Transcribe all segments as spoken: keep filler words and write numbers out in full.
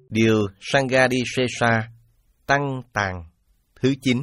Điều Sanghadisesa Tăng Tàng thứ chín.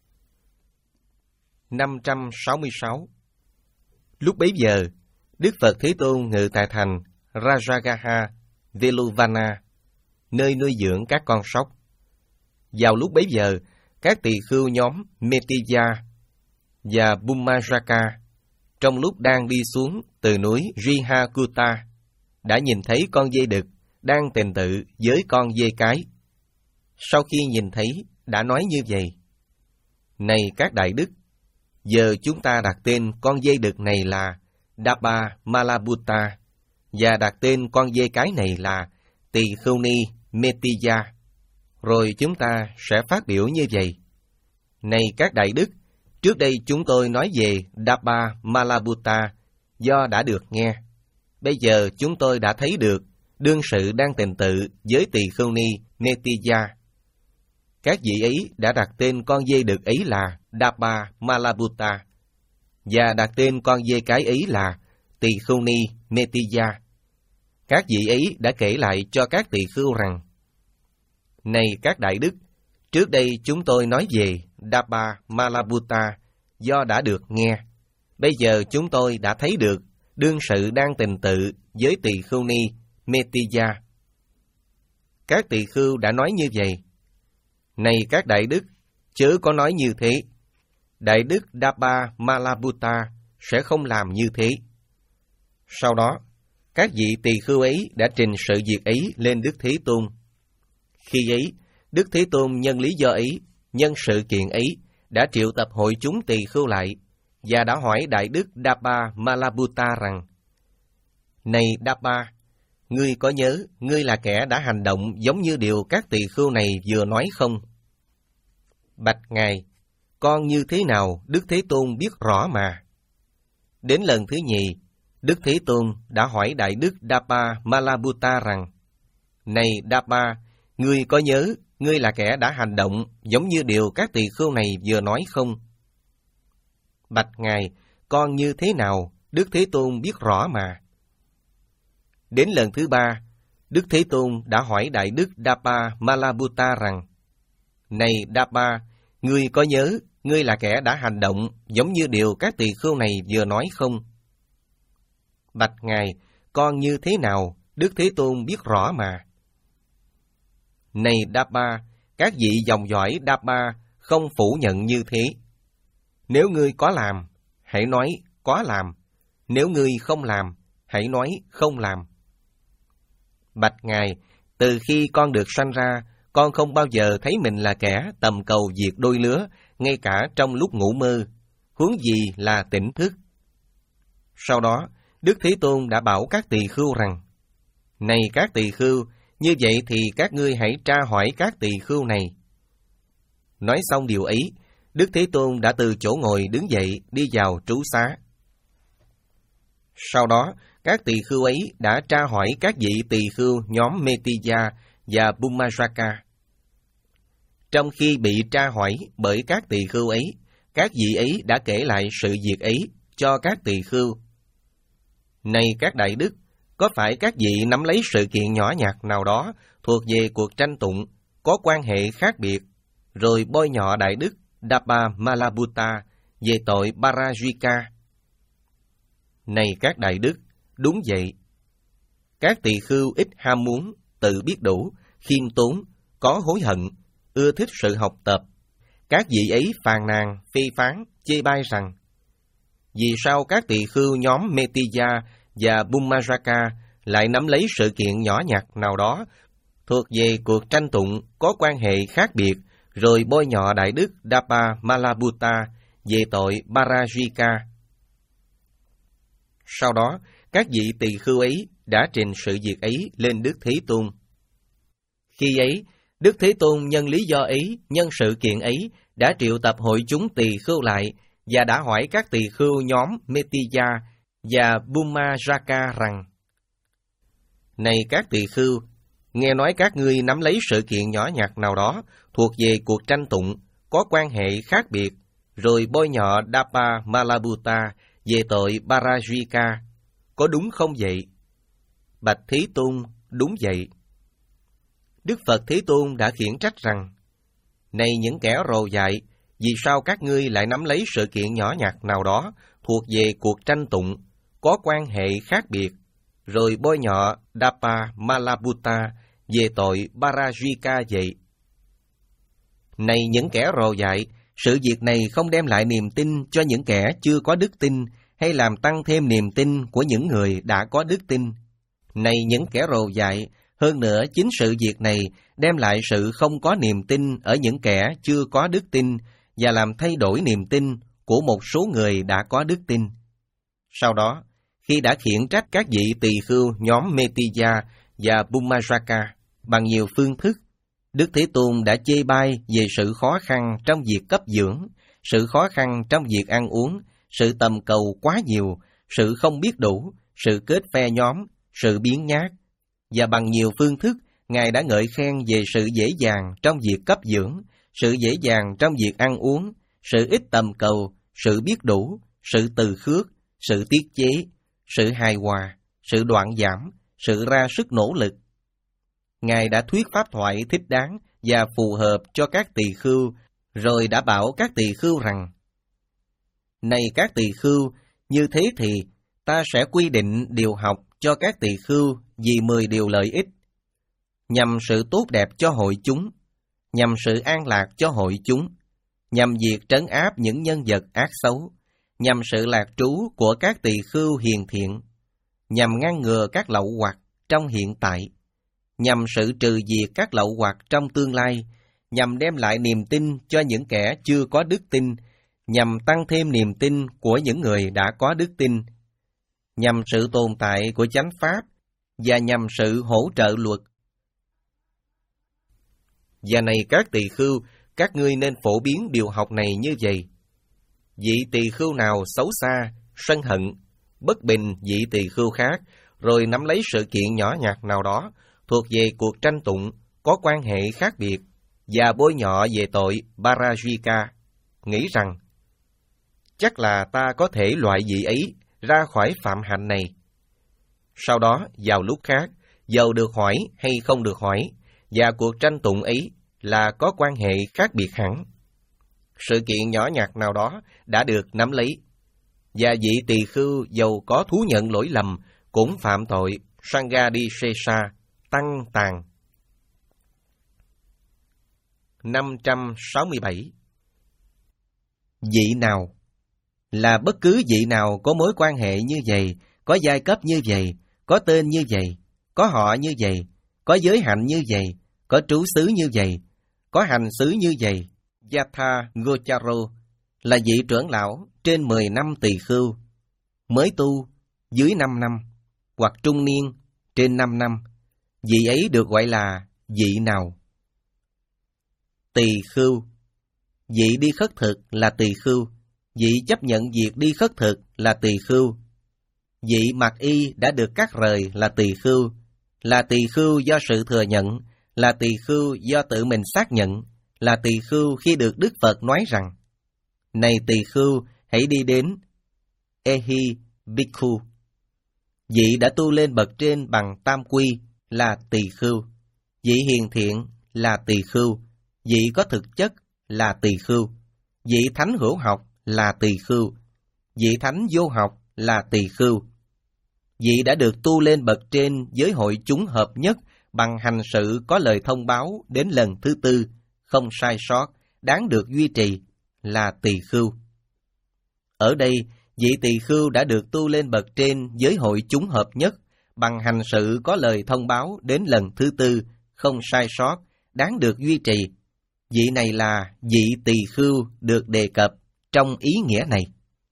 năm trăm sáu mươi sáu. Lúc bấy giờ, Đức Phật Thế Tôn ngự tại thành Rajagaha, Veluvana, nơi nuôi dưỡng các con sóc. Vào lúc bấy giờ, các tỳ khưu nhóm Metiya và Bhummajaka, trong lúc đang đi xuống từ núi Rihakuta, đã nhìn thấy con dê đực đang tình tự với con dê cái. Sau khi nhìn thấy, đã nói như vậy: Này các đại đức, giờ chúng ta đặt tên con dê đực này là Dabba Malabutta, và đặt tên con dê cái này là Tỳ Khưu Ni Metiya. Rồi chúng ta sẽ phát biểu như vậy: Này các đại đức, trước đây chúng tôi nói về Dabba Malabutta do đã được nghe. Bây giờ chúng tôi đã thấy được đương sự đang tình tự với Tỳ Khưu Ni Metiya. Các vị ấy đã đặt tên con dê đực ấy là Dabba Malabutta, và đặt tên con dê cái ấy là Tỳ Khưu Ni Metiya. Các vị ấy đã kể lại cho các tỳ khưu rằng: Này các đại đức, trước đây chúng tôi nói về Dabba Malabutta do đã được nghe. Bây giờ chúng tôi đã thấy được đương sự đang tình tự với Tỳ Khưu Ni Metiya. Các tỳ khưu đã nói như vậy: Này các đại đức, chớ có nói như thế. Đại đức Dabba Malabutta sẽ không làm như thế. Sau đó, các vị tỳ khưu ấy đã trình sự việc ấy lên Đức Thế Tôn. Khi ấy, Đức Thế Tôn nhân lý do ấy, nhân sự kiện ấy, đã triệu tập hội chúng tỳ khưu lại, và đã hỏi đại đức Dabba Malabutta rằng: Này Dabba, ngươi có nhớ ngươi là kẻ đã hành động giống như điều các tỳ khưu này vừa nói không? Bạch Ngài, con như thế nào Đức Thế Tôn biết rõ mà. Đến lần thứ nhì, Đức Thế Tôn đã hỏi đại đức Dabba Malabutta rằng: Này Dabba, ngươi có nhớ ngươi là kẻ đã hành động giống như điều các tỳ khưu này vừa nói không? Bạch Ngài, con như thế nào Đức Thế Tôn biết rõ mà. Đến lần thứ ba, Đức Thế Tôn đã hỏi đại đức Dabba Malabutta rằng: Này Dabba, ngươi có nhớ ngươi là kẻ đã hành động giống như điều các tỳ khưu này vừa nói không? Bạch Ngài, con như thế nào Đức Thế Tôn biết rõ mà. Này Dabba, các vị dòng dõi Dabba không phủ nhận như thế. Nếu ngươi có làm, hãy nói có làm. Nếu ngươi không làm, hãy nói không làm. Bạch Ngài, từ khi con được sanh ra, con không bao giờ thấy mình là kẻ tầm cầu việc đôi lứa, ngay cả trong lúc ngủ mơ, huống gì là tỉnh thức. Sau đó, Đức Thế Tôn đã bảo các tỳ khưu rằng: Này các tỳ khưu, như vậy thì các ngươi hãy tra hỏi các tỳ khưu này. Nói xong điều ấy, Đức Thế Tôn đã từ chỗ ngồi đứng dậy đi vào trú xá. Sau đó, các tỳ khưu ấy đã tra hỏi các vị tỳ khưu nhóm Metiya và Bhummajaka. Trong khi bị tra hỏi bởi các tỳ khưu ấy, các vị ấy đã kể lại sự việc ấy cho các tỳ khưu. Này các đại đức, có phải các vị nắm lấy sự kiện nhỏ nhặt nào đó thuộc về cuộc tranh tụng có quan hệ khác biệt, rồi bôi nhọ đại đức Dabba Malabutta về tội Parajika? Này các đại đức, đúng vậy. Các tỳ khưu ít ham muốn, tự biết đủ, khiêm tốn, có hối hận, ưa thích sự học tập. Các vị ấy phàn nàn, phê phán, chê bai rằng: Vì sao các tỳ khưu nhóm Metiya và Bhummajaka lại nắm lấy sự kiện nhỏ nhặt nào đó thuộc về cuộc tranh tụng có quan hệ khác biệt, rồi bôi nhọ đại đức Dabba Malabutta về tội Parajika? Sau đó, các vị tỳ khưu ấy đã trình sự việc ấy lên Đức Thế Tôn. Khi ấy, Đức Thế Tôn nhân lý do ấy, nhân sự kiện ấy, đã triệu tập hội chúng tỳ khưu lại, và đã hỏi các tỳ khưu nhóm Metiya và Bhummajaka rằng: Này các tỳ khưu, nghe nói các ngươi nắm lấy sự kiện nhỏ nhặt nào đó thuộc về cuộc tranh tụng có quan hệ khác biệt, rồi bôi nhọ Dabba Malabutta về tội Parajika, có đúng không vậy? Bạch Thế Tôn, đúng vậy. Đức Phật Thế Tôn đã khiển trách rằng: Này những kẻ rồ dại, vì sao các ngươi lại nắm lấy sự kiện nhỏ nhặt nào đó thuộc về cuộc tranh tụng, có quan hệ khác biệt, rồi bôi nhọ Dapa Malabutta về tội Parajika vậy? Này những kẻ rồ dại, sự việc này không đem lại niềm tin cho những kẻ chưa có đức tin, hay làm tăng thêm niềm tin của những người đã có đức tin. Này những kẻ rồ dại, hơn nữa chính sự việc này đem lại sự không có niềm tin ở những kẻ chưa có đức tin và làm thay đổi niềm tin của một số người đã có đức tin. Sau đó, khi đã khiển trách các vị tỳ khưu nhóm Metiya và Bumajaka bằng nhiều phương thức, Đức Thế Tôn đã chê bai về sự khó khăn trong việc cấp dưỡng, sự khó khăn trong việc ăn uống, sự tầm cầu quá nhiều, sự không biết đủ, sự kết phe nhóm, sự biếng nhác. Và bằng nhiều phương thức, Ngài đã ngợi khen về sự dễ dàng trong việc cấp dưỡng, sự dễ dàng trong việc ăn uống, sự ít tầm cầu, sự biết đủ, sự từ khước, sự tiết chế, sự hài hòa, sự đoạn giảm, sự ra sức nỗ lực. Ngài đã thuyết pháp thoại thích đáng và phù hợp cho các tỳ khưu, rồi đã bảo các tỳ khưu rằng: Này các tỳ khưu, như thế thì ta sẽ quy định điều học cho các tỳ khưu vì mười điều lợi ích, nhằm sự tốt đẹp cho hội chúng, nhằm sự an lạc cho hội chúng, nhằm việc trấn áp những nhân vật ác xấu, nhằm sự lạc trú của các tỳ khưu hiền thiện, nhằm ngăn ngừa các lậu hoặc trong hiện tại, nhằm sự trừ diệt các lậu hoặc trong tương lai, nhằm đem lại niềm tin cho những kẻ chưa có đức tin, nhằm tăng thêm niềm tin của những người đã có đức tin, nhằm sự tồn tại của chánh pháp và nhằm sự hỗ trợ luật. Và này các tỳ khưu, các ngươi nên phổ biến điều học này như vậy. Vị tỳ khưu nào xấu xa, sân hận, bất bình vị tỳ khưu khác, rồi nắm lấy sự kiện nhỏ nhặt nào đó thuộc về cuộc tranh tụng có quan hệ khác biệt và bôi nhọ về tội Parajika, nghĩ rằng: Chắc là ta có thể loại vị ấy ra khỏi phạm hạnh này. Sau đó, vào lúc khác, dầu được hỏi hay không được hỏi, và cuộc tranh tụng ấy là có quan hệ khác biệt hẳn. Sự kiện nhỏ nhặt nào đó đã được nắm lấy, và vị tỳ khưu dầu có thú nhận lỗi lầm cũng phạm tội Sanghadisesa, tăng tàn. năm trăm sáu mươi bảy. Vị nào là bất cứ vị nào có mối quan hệ như vậy, có giai cấp như vậy, có tên như vậy, có họ như vậy, có giới hạnh như vậy, có trú xứ như vậy, có hành xứ như vậy. Yatha Gocharo là vị trưởng lão trên mười năm tỳ khưu, mới tu dưới năm năm, hoặc trung niên trên năm năm, vị ấy được gọi là vị nào? Tỳ khưu. Vị đi khất thực là tỳ khưu, vị chấp nhận việc đi khất thực là tỳ khưu, vị mặc y đã được cắt rời là tỳ khưu, là tỳ khưu do sự thừa nhận, là tỳ khưu do tự mình xác nhận, là tỳ khưu khi được Đức Phật nói rằng: Này tỳ khưu, hãy đi đến Ehi Bhikkhu. Vị đã tu lên bậc trên bằng tam quy là tỳ khưu, vị hiền thiện là tỳ khưu, vị có thực chất là tỳ khưu, vị thánh hữu học là tỳ khưu, vị thánh vô học là tỳ khưu. Vị đã được tu lên bậc trên với hội chúng hợp nhất bằng hành sự có lời thông báo đến lần thứ tư, không sai sót, đáng được duy trì là tỳ khưu. Ở đây, vị tỳ khưu đã được tu lên bậc trên với hội chúng hợp nhất bằng hành sự có lời thông báo đến lần thứ tư, không sai sót, đáng được duy trì. Vị này là vị tỳ khưu được đề cập trong ý nghĩa này.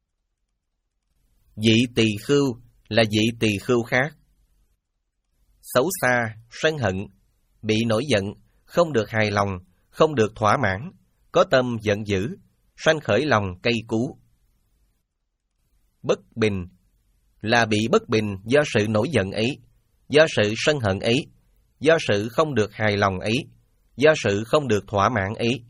Vị tỳ khưu là vị tỳ khưu khác. Xấu xa, sân hận, bị nổi giận, không được hài lòng, không được thỏa mãn, có tâm giận dữ, sanh khởi lòng cay cú. Bất bình là bị bất bình do sự nổi giận ấy, do sự sân hận ấy, do sự không được hài lòng ấy, do sự không được thỏa mãn ấy.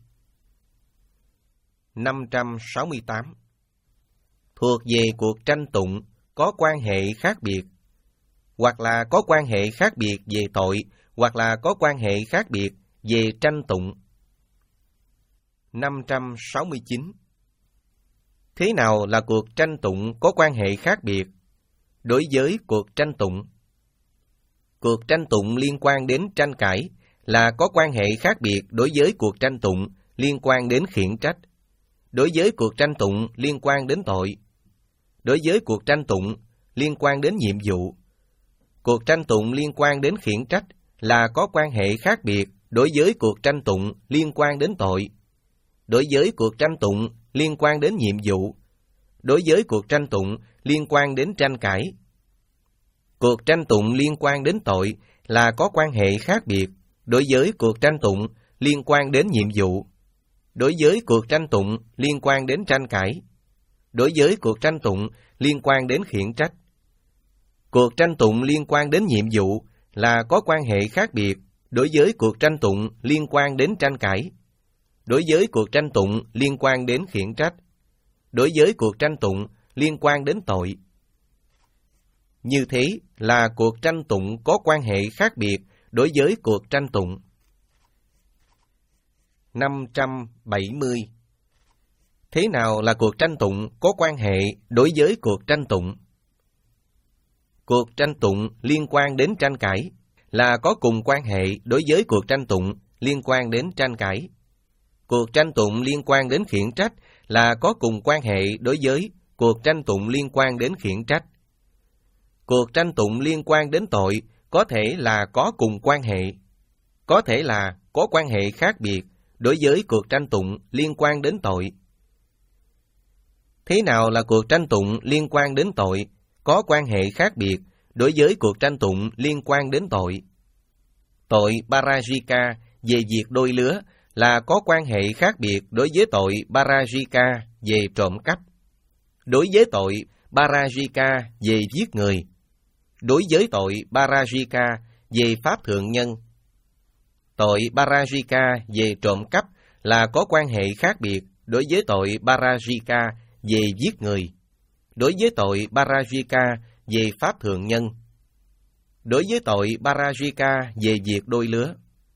năm trăm sáu mươi tám. Thuộc về cuộc tranh tụng có quan hệ khác biệt, hoặc là có quan hệ khác biệt về tội, hoặc là có quan hệ khác biệt về tranh tụng. năm trăm sáu mươi chín. Thế nào là cuộc tranh tụng có quan hệ khác biệt đối với cuộc tranh tụng? Cuộc tranh tụng liên quan đến tranh cãi là có quan hệ khác biệt đối với cuộc tranh tụng liên quan đến khiển trách, đối với cuộc tranh tụng liên quan đến tội, đối với cuộc tranh tụng liên quan đến nhiệm vụ. Cuộc tranh tụng liên quan đến khiển trách là có quan hệ khác biệt đối với cuộc tranh tụng liên quan đến tội, đối với cuộc tranh tụng liên quan đến nhiệm vụ, đối với cuộc tranh tụng liên quan đến tranh cãi. Cuộc tranh tụng liên quan đến tội là có quan hệ khác biệt đối với cuộc tranh tụng liên quan đến nhiệm vụ, đối với cuộc tranh tụng liên quan đến tranh cãi, đối với cuộc tranh tụng liên quan đến khiển trách. Cuộc tranh tụng liên quan đến nhiệm vụ là có quan hệ khác biệt đối với cuộc tranh tụng liên quan đến tranh cãi, đối với cuộc tranh tụng liên quan đến khiển trách, đối với cuộc tranh tụng liên quan đến tội. Như thế là cuộc tranh tụng có quan hệ khác biệt đối với cuộc tranh tụng. năm trăm bảy mươi. Thế nào là cuộc tranh tụng có quan hệ đối với cuộc tranh tụng? Cuộc tranh tụng liên quan đến tranh cãi là có cùng quan hệ đối với cuộc tranh tụng liên quan đến tranh cãi. Cuộc tranh tụng liên quan đến khiển trách là có cùng quan hệ đối với cuộc tranh tụng liên quan đến khiển trách. Cuộc tranh tụng liên quan đến tội có thể là có cùng quan hệ, có thể là có quan hệ khác biệt đối với cuộc tranh tụng liên quan đến tội. Thế nào là cuộc tranh tụng liên quan đến tội có quan hệ khác biệt đối với cuộc tranh tụng liên quan đến tội? Tội Parajika về việc đôi lứa là có quan hệ khác biệt đối với tội Parajika về trộm cắp, đối với tội Parajika về giết người, đối với tội Parajika về pháp thượng nhân. Tội Parajika về trộm cắp là có quan hệ khác biệt đối với tội Parajika về giết người, đối với tội Parajika về pháp thượng nhân, đối với tội Parajika về việc đôi lứa.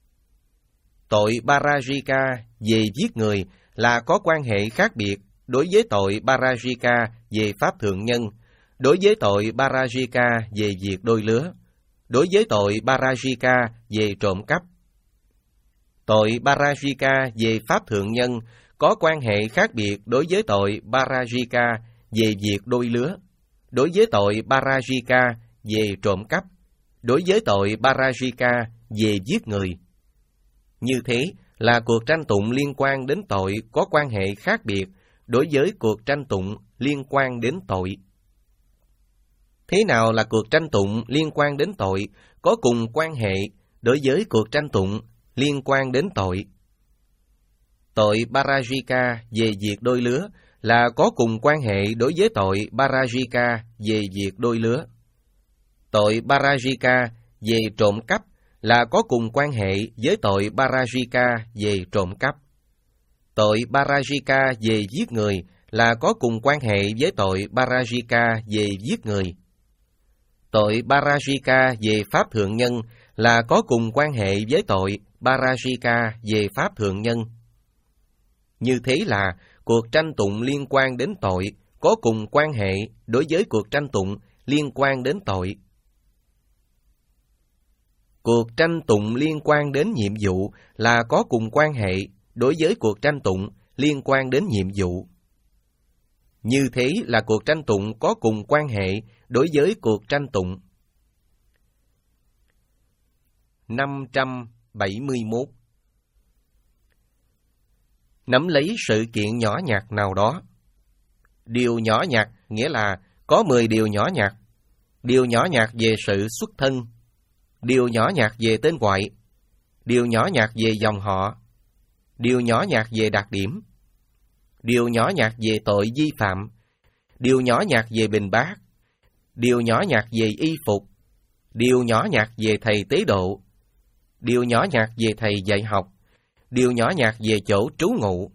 Tội Parajika về giết người là có quan hệ khác biệt đối với tội Parajika về pháp thượng nhân, đối với tội Parajika về việc đôi lứa, đối với tội Parajika về trộm cắp. Tội Parajika về pháp thượng nhân có quan hệ khác biệt đối với tội Parajika về việc đôi lứa, đối với tội Parajika về trộm cắp, đối với tội Parajika về giết người. Như thế là cuộc tranh tụng liên quan đến tội có quan hệ khác biệt đối với cuộc tranh tụng liên quan đến tội. Thế nào là cuộc tranh tụng liên quan đến tội có cùng quan hệ đối với cuộc tranh tụng liên quan đến tội? Tội Parajika về việc đôi lứa là có cùng quan hệ đối với tội Parajika về việc đôi lứa. Tội Parajika về trộm cắp là có cùng quan hệ với tội Parajika về trộm cắp. Tội Parajika về giết người là có cùng quan hệ với tội Parajika về giết người. Tội Parajika về pháp thượng nhân là có cùng quan hệ với tội Parajika về pháp thượng nhân. Như thế là cuộc tranh tụng liên quan đến tội có cùng quan hệ đối với cuộc tranh tụng liên quan đến tội. Cuộc tranh tụng liên quan đến nhiệm vụ là có cùng quan hệ đối với cuộc tranh tụng liên quan đến nhiệm vụ. Như thế là cuộc tranh tụng có cùng quan hệ đối với cuộc tranh tụng. năm trăm bảy mươi mốt. Nắm lấy sự kiện nhỏ nhặt nào đó. Điều nhỏ nhặt nghĩa là có mười điều nhỏ nhặt. Điều nhỏ nhặt về sự xuất thân, điều nhỏ nhặt về tên gọi, điều nhỏ nhặt về dòng họ, điều nhỏ nhặt về đặc điểm, điều nhỏ nhặt về tội vi phạm, điều nhỏ nhặt về bình bát, điều nhỏ nhặt về y phục, điều nhỏ nhặt về thầy tế độ, điều nhỏ nhặt về thầy dạy học, điều nhỏ nhặt về chỗ trú ngụ.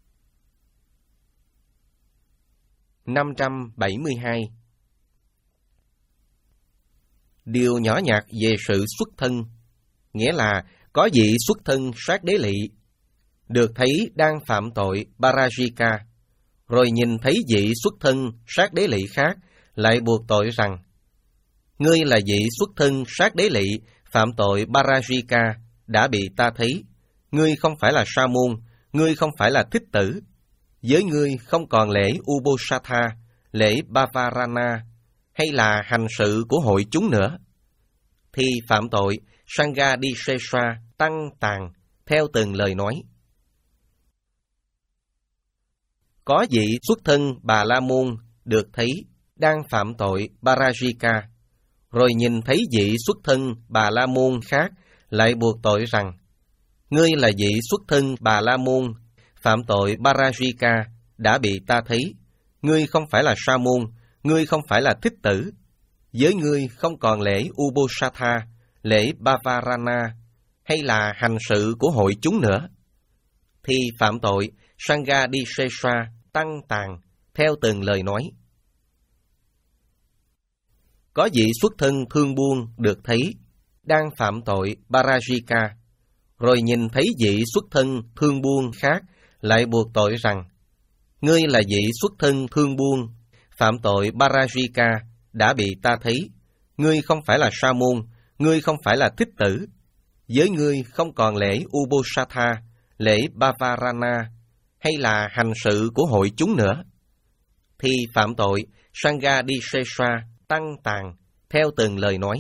năm trăm bảy mươi hai. Điều nhỏ nhặt về sự xuất thân. nghĩa là có vị xuất thân sát đế lỵ, được thấy đang phạm tội Parajika, rồi nhìn thấy vị xuất thân sát đế lỵ khác, lại buộc tội rằng, ngươi là vị xuất thân sát đế lỵ, phạm tội Parajika, đã bị ta thấy, ngươi không phải là sa môn, ngươi không phải là thích tử, với ngươi không còn lễ Uposatha, lễ Bavarana, hay là hành sự của hội chúng nữa, thì phạm tội Sanghadisesa tăng tàn theo từng lời nói. Có vị xuất thân Bà La Môn được thấy đang phạm tội Parajika, rồi nhìn thấy vị xuất thân Bà La Môn khác, lại buộc tội rằng, ngươi là vị xuất thân Bà La Môn, phạm tội Parajika, đã bị ta thấy, ngươi không phải là sa môn, ngươi không phải là thích tử, với ngươi không còn lễ Uposatha, lễ Bavarana, hay là hành sự của hội chúng nữa, thì phạm tội Sanghadisesa tăng tàn theo từng lời nói. Có vị xuất thân thương buôn được thấy đang phạm tội Parajika, rồi nhìn thấy vị xuất thân thương buôn khác, lại buộc tội rằng, ngươi là vị xuất thân thương buôn, phạm tội Parajika, đã bị ta thấy, ngươi không phải là sa môn, ngươi không phải là thích tử, với ngươi không còn lễ Uposatha, lễ Bavarana, hay là hành sự của hội chúng nữa, thì phạm tội Sanghadisesa tăng tàn theo từng lời nói.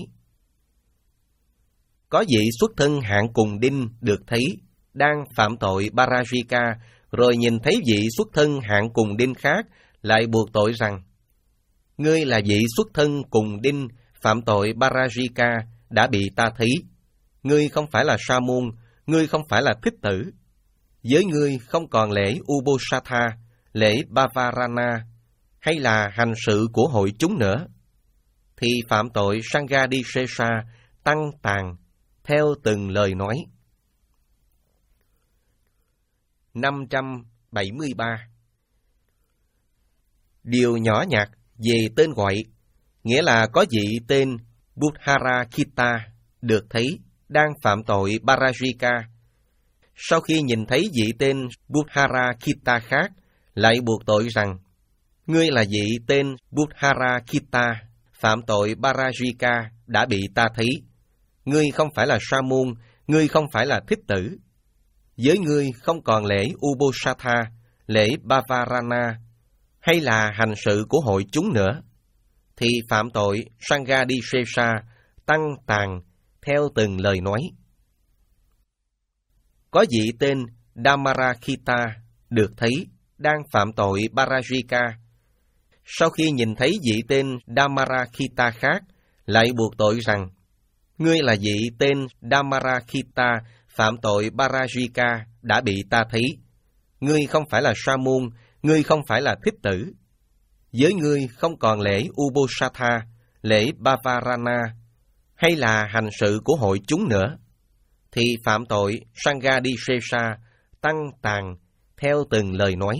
Có vị xuất thân hạng cùng đinh được thấy đang phạm tội Parajika, rồi nhìn thấy vị xuất thân hạng cùng đinh khác, lại buộc tội rằng, ngươi là vị xuất thân cùng đinh, phạm tội Parajika, đã bị ta thấy, ngươi không phải là sa môn, ngươi không phải là thích tử, với ngươi không còn lễ Uposatha, lễ Bavarana, hay là hành sự của hội chúng nữa, thì phạm tội Sanghadisesa tăng tàn theo từng lời nói. năm trăm bảy mươi ba. Điều nhỏ nhặt về tên gọi, nghĩa là có vị tên Buddharakkhita được thấy đang phạm tội Parajika. Sau khi nhìn thấy vị tên Buddharakkhita khác, lại buộc tội rằng, ngươi là vị tên Buddharakkhita, phạm tội Parajika, đã bị ta thấy, ngươi không phải là sa môn, ngươi không phải là thích tử, với ngươi không còn lễ Uposatha, lễ Bavarana, hay là hành sự của hội chúng nữa, thì phạm tội Sanghadisesa tăng tàn theo từng lời nói. Có vị tên Dhammarakkhita được thấy đang phạm tội Parajika. Sau khi nhìn thấy vị tên Dhammarakkhita khác, lại buộc tội rằng, ngươi là vị tên Dhammarakkhita, phạm tội Parajika, đã bị ta thấy, ngươi không phải là sa môn, ngươi không phải là thích tử, với ngươi không còn lễ Uposatha, lễ Bavarana, hay là hành sự của hội chúng nữa, thì phạm tội Sanghadisesa tăng tàn theo từng lời nói.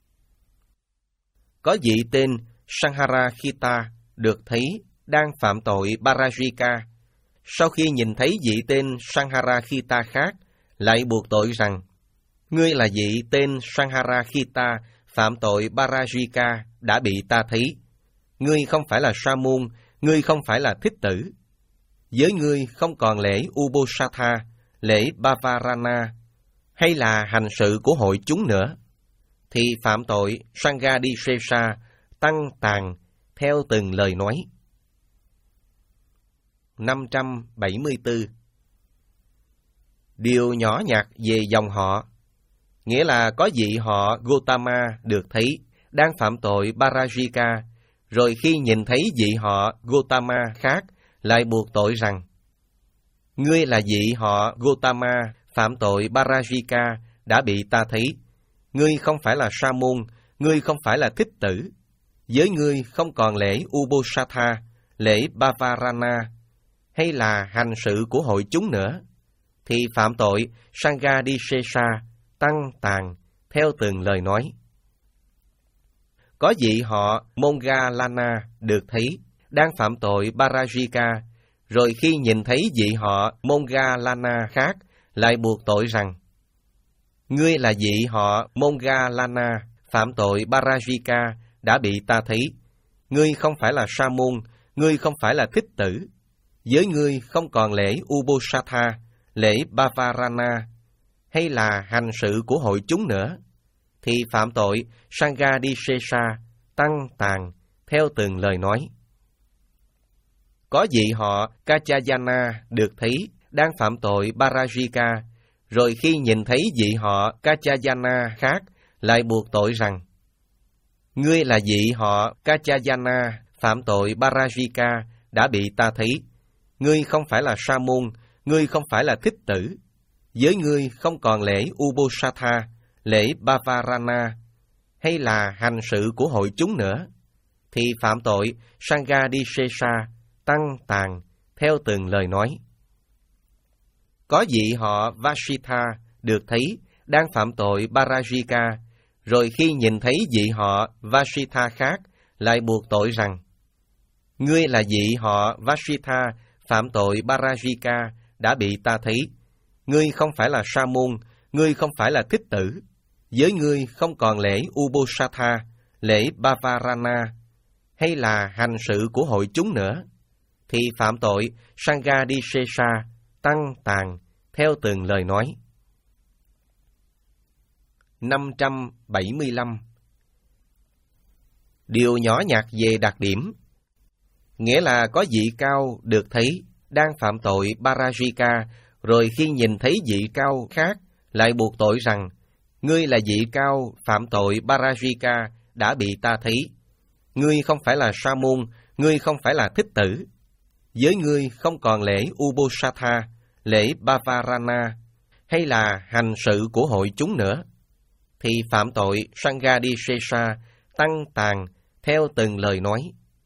Có vị tên Sangharakhita được thấy đang phạm tội Parajika. Sau khi nhìn thấy vị tên Sangharakhita khác, lại buộc tội rằng, ngươi là vị tên Sangharakhita, phạm tội Parajika, đã bị ta thấy, ngươi không phải là sa môn, ngươi không phải là thích tử, với ngươi không còn lễ Uposatha, lễ Bavarana, hay là hành sự của hội chúng nữa, thì phạm tội Sanghadisesa tăng tàn theo từng lời nói. năm trăm bảy mươi tư. Điều nhỏ nhặt về dòng họ, nghĩa là có vị họ Gotama được thấy đang phạm tội Parajika, rồi khi nhìn thấy vị họ Gotama khác, lại buộc tội rằng, ngươi là vị họ Gotama, phạm tội Parajika, đã bị ta thấy, ngươi không phải là sa môn, ngươi không phải là thích tử, với ngươi không còn lễ Uposatha, lễ Bavarana, hay là hành sự của hội chúng nữa, thì phạm tội Sanghadisesa tăng tàn theo từng lời nói. Có vị họ Moggallana được thấy đang phạm tội Parajika, rồi khi nhìn thấy vị họ Moggallana khác, lại buộc tội rằng: Ngươi là vị họ Moggallana, phạm tội Parajika, đã bị ta thấy. Ngươi không phải là Sa môn, ngươi không phải là Thích Tử. Với ngươi không còn lễ Uposatha, lễ Bavarana, hay là hành sự của hội chúng nữa, thì phạm tội Sanghadisesa, tăng tàn, theo từng lời nói. Có vị họ Kaccayana được thấy đang phạm tội Parajika, rồi khi nhìn thấy vị họ Kaccayana khác, lại buộc tội rằng: Ngươi là vị họ Kaccayana, phạm tội Parajika, đã bị ta thấy. Ngươi không phải là Sa môn, ngươi không phải là Thích Tử. Với ngươi không còn lễ Uposatha, lễ Bavarana, hay là hành sự của hội chúng nữa, thì phạm tội Sanghadisesa, tăng tàn, theo từng lời nói. Có vị họ Vasitha được thấy đang phạm tội Parajika, rồi khi nhìn thấy vị họ Vasitha khác, lại buộc tội rằng: Ngươi là vị họ Vasitha, phạm tội Parajika, đã bị ta thấy. Ngươi không phải là Sa môn, ngươi không phải là Thích Tử. Với ngươi không còn lễ Uposatha, lễ Bavarana, hay là hành sự của hội chúng nữa, thì phạm tội Sanghadisesa, tăng tàn, theo từng lời nói. năm trăm bảy mươi lăm. Điều nhỏ nhặt về đặc điểm, nghĩa là có vị cao được thấy đang phạm tội Parajika, rồi khi nhìn thấy vị cao khác, lại buộc tội rằng: Ngươi là vị cao phạm tội Parajika, đã bị ta thấy. Ngươi không phải là Sa môn, ngươi không phải là Thích Tử. Với ngươi không còn lễ Uposatha, lễ Bavarana, hay là hành sự của hội chúng nữa, thì phạm tội Sanghadisesa, tăng tàn, theo từng lời nói.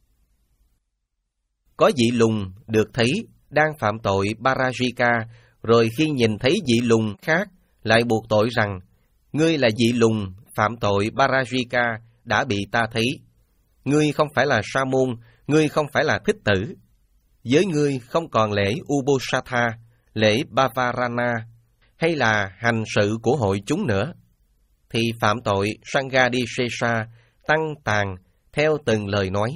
Có vị lùn được thấy đang phạm tội Parajika, rồi khi nhìn thấy vị lùn khác, lại buộc tội rằng: Ngươi là vị lùn phạm tội Parajika, đã bị ta thấy. Ngươi không phải là Sa môn, ngươi không phải là Thích Tử. Với ngươi không còn lễ Uposatha, lễ Bavarana, hay là hành sự của hội chúng nữa, thì phạm tội Sanghadisesa, tăng tàn, theo từng lời nói.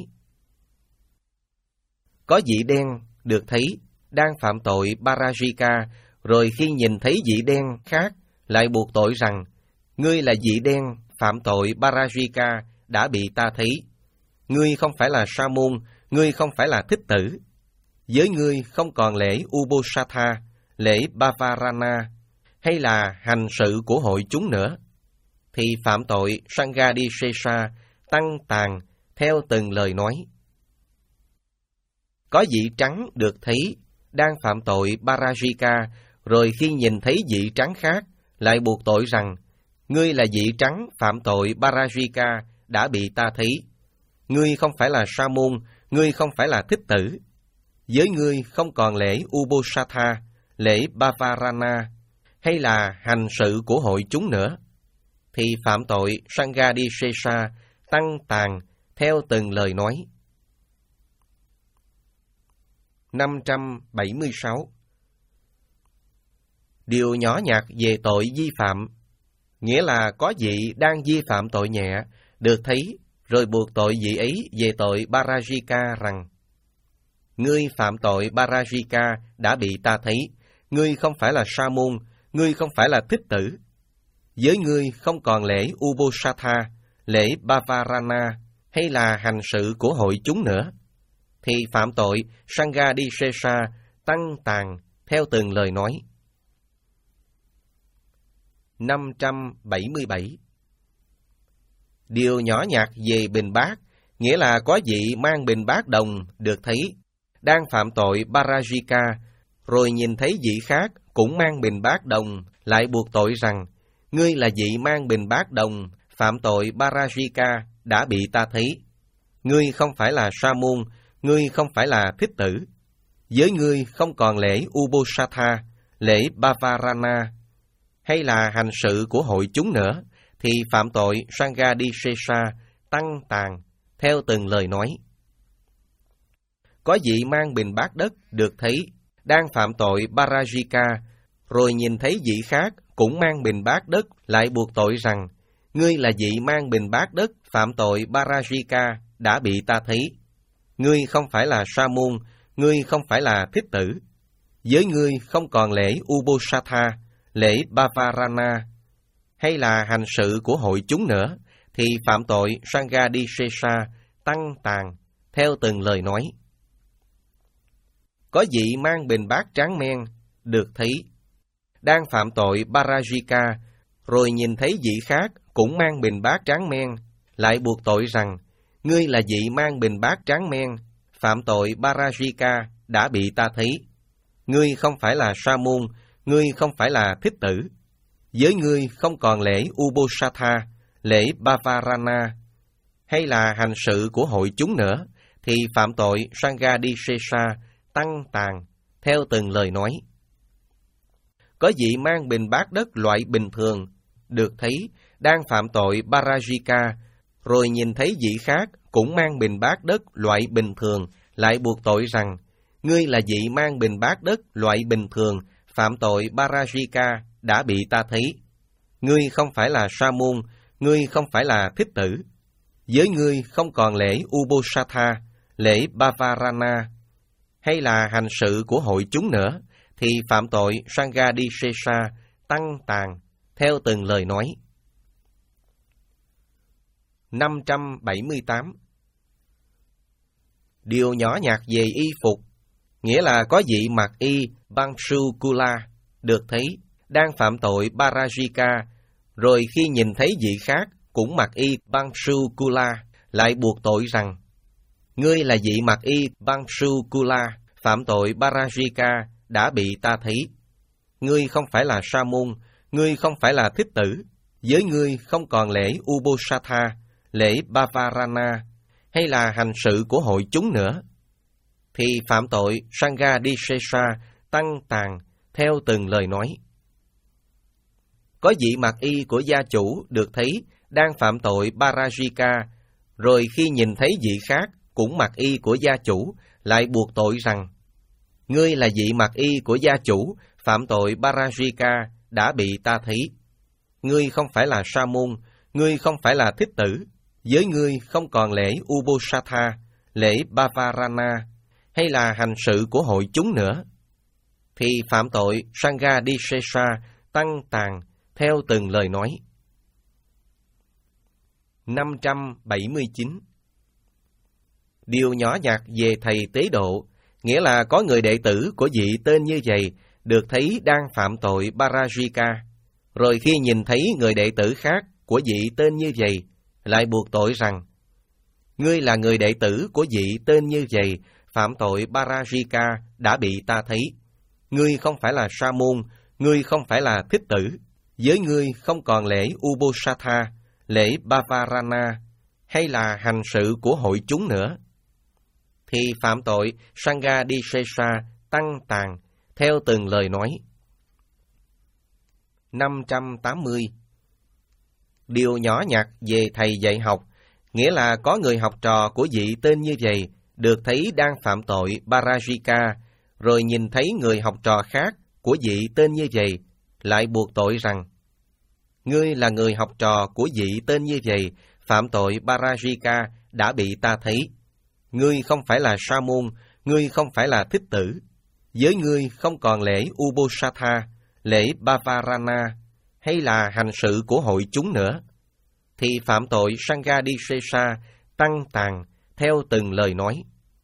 Có vị đen được thấy đang phạm tội Parajika, rồi khi nhìn thấy vị đen khác, lại buộc tội rằng: Ngươi là vị đen phạm tội Parajika, đã bị ta thấy. Ngươi không phải là Sa môn, ngươi không phải là Thích Tử. Với ngươi không còn lễ Uposatha, lễ Bavarana, hay là hành sự của hội chúng nữa, thì phạm tội Sanghadisesa, tăng tàn, theo từng lời nói. Có vị trắng được thấy đang phạm tội Parajika, rồi khi nhìn thấy vị trắng khác, lại buộc tội rằng: Ngươi là vị trắng phạm tội Parajika, đã bị ta thấy. Ngươi không phải là Sa môn, ngươi không phải là Thích Tử. Với ngươi không còn lễ Uposatha, lễ Bavarana, hay là hành sự của hội chúng nữa, thì phạm tội Sanghadisesa, tăng tàn, theo từng lời nói. năm trăm bảy mươi sáu. Điều nhỏ nhặt về tội vi phạm, nghĩa là có vị đang vi phạm tội nhẹ, được thấy, rồi buộc tội vị ấy về tội Parajika rằng: Ngươi phạm tội Parajika, đã bị ta thấy. Ngươi không phải là Sa môn, ngươi không phải là Thích Tử. Với ngươi không còn lễ Uposatha, lễ Bavarana, hay là hành sự của hội chúng nữa, thì phạm tội Sanghadisesa, tăng tàn, theo từng lời nói. năm trăm bảy mươi bảy. Điều nhỏ nhặt về bình bát, nghĩa là có vị mang bình bát đồng được thấy đang phạm tội Parajika, rồi nhìn thấy vị khác cũng mang bình bát đồng, lại buộc tội rằng: Ngươi là vị mang bình bát đồng phạm tội Parajika, đã bị ta thấy. Ngươi không phải là Sa môn, ngươi không phải là Thích Tử. Với ngươi không còn lễ Uposatha, lễ Bavarana, hay là hành sự của hội chúng nữa, thì phạm tội Sanghadisesa, tăng tàn, theo từng lời nói. Có vị mang bình bát đất được thấy đang phạm tội Parajika, rồi nhìn thấy vị khác cũng mang bình bát đất lại buộc tội rằng: ngươi là vị mang bình bát đất phạm tội Parajika đã bị ta thấy. Ngươi không phải là sa môn, ngươi không phải là thích tử. Với ngươi không còn lễ Uposatha, lễ Bavarana, hay là hành sự của hội chúng nữa, thì phạm tội Sanghadisesa, tăng tàn, theo từng lời nói. Có vị mang bình bát tráng men, được thấy, đang phạm tội Parajika, rồi nhìn thấy vị khác cũng mang bình bát tráng men, lại buộc tội rằng: ngươi là vị mang bình bát tráng men, phạm tội Parajika đã bị ta thấy. Ngươi không phải là sa môn, ngươi không phải là thích tử. Với ngươi không còn lễ Uposatha, lễ Bavarana, hay là hành sự của hội chúng nữa, thì phạm tội Sanghadisesa, tăng tàn, theo từng lời nói. Có vị mang bình bát đất loại bình thường, được thấy, đang phạm tội Parajika, rồi nhìn thấy vị khác cũng mang bình bát đất loại bình thường, lại buộc tội rằng: ngươi là vị mang bình bát đất loại bình thường, phạm tội Parajika đã bị ta thấy. Ngươi không phải là sa môn, ngươi không phải là thích tử. Với ngươi không còn lễ Uposatha, lễ Bavarana, hay là hành sự của hội chúng nữa, thì phạm tội Sanghadisesa, tăng tàn, theo từng lời nói. năm trăm bảy mươi tám. Điều nhỏ nhặt về y phục, nghĩa là có vị mặc y Bansukula, được thấy, đang phạm tội Parajika, rồi khi nhìn thấy vị khác cũng mặc y Bansukula, lại buộc tội rằng: ngươi là vị mặc y Bansukula, phạm tội Parajika đã bị ta thấy. Ngươi không phải là sa môn, ngươi không phải là thích tử. Với ngươi không còn lễ Uposatha, lễ Bavarana, hay là hành sự của hội chúng nữa, thì phạm tội Sanghadisesa, tăng tàn, theo từng lời nói. Có vị mặc y của gia chủ được thấy đang phạm tội Parajika, rồi khi nhìn thấy vị khác cũng mặc y của gia chủ, lại buộc tội rằng: ngươi là vị mặc y của gia chủ, phạm tội Parajika đã bị ta thấy. Ngươi không phải là sa môn, ngươi không phải là thích tử. Với ngươi không còn lễ Uposatha, lễ Bavarana, hay là hành sự của hội chúng nữa, thì phạm tội Sanghadisesa, tăng tàn, theo từng lời nói. năm trăm bảy mươi chín. Điều nhỏ nhặt về thầy tế độ, nghĩa là có người đệ tử của vị tên như vậy được thấy đang phạm tội Parajika, rồi khi nhìn thấy người đệ tử khác của vị tên như vậy, lại buộc tội rằng: ngươi là người đệ tử của vị tên như vậy, phạm tội Parajika đã bị ta thấy. Ngươi không phải là sa môn, ngươi không phải là thích tử. Với ngươi không còn lễ Uposatha, lễ Bavarana, hay là hành sự của hội chúng nữa, thì phạm tội Sanghadisesa, tăng tàn, theo từng lời nói. năm trăm tám mươi. Điều nhỏ nhặt về thầy dạy học, nghĩa là có người học trò của vị tên như vậy được thấy đang phạm tội Parajika, rồi nhìn thấy người học trò khác của vị tên như vậy, lại buộc tội rằng: ngươi là người học trò của vị tên như vậy, phạm tội Parajika đã bị ta thấy. Ngươi không phải là sa môn, ngươi không phải là thích tử. Với ngươi không còn lễ Uposatha, lễ Bavarana, hay là hành sự của hội chúng nữa, thì phạm tội Sanghadisesa, tăng tàn, theo từng lời nói.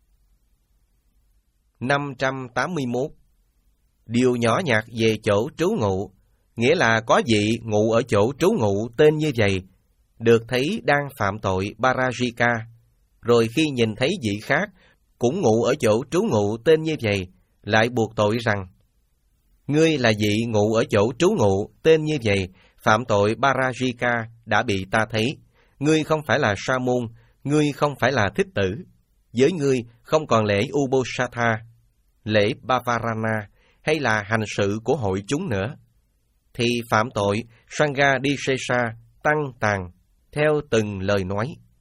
năm trăm tám mươi mốt. Điều nhỏ nhặt về chỗ trú ngụ, nghĩa là có vị ngụ ở chỗ trú ngụ tên như vậy, được thấy đang phạm tội Parajika, rồi khi nhìn thấy vị khác cũng ngụ ở chỗ trú ngụ tên như vậy, lại buộc tội rằng: ngươi là vị ngụ ở chỗ trú ngụ tên như vậy, phạm tội Parajika đã bị ta thấy. Ngươi không phải là sa môn, ngươi không phải là thích tử. Với ngươi không còn lễ Uposatha, lễ Bavarana, hay là hành sự của hội chúng nữa, thì phạm tội Sanghadisesa, tăng tàn, theo từng lời nói.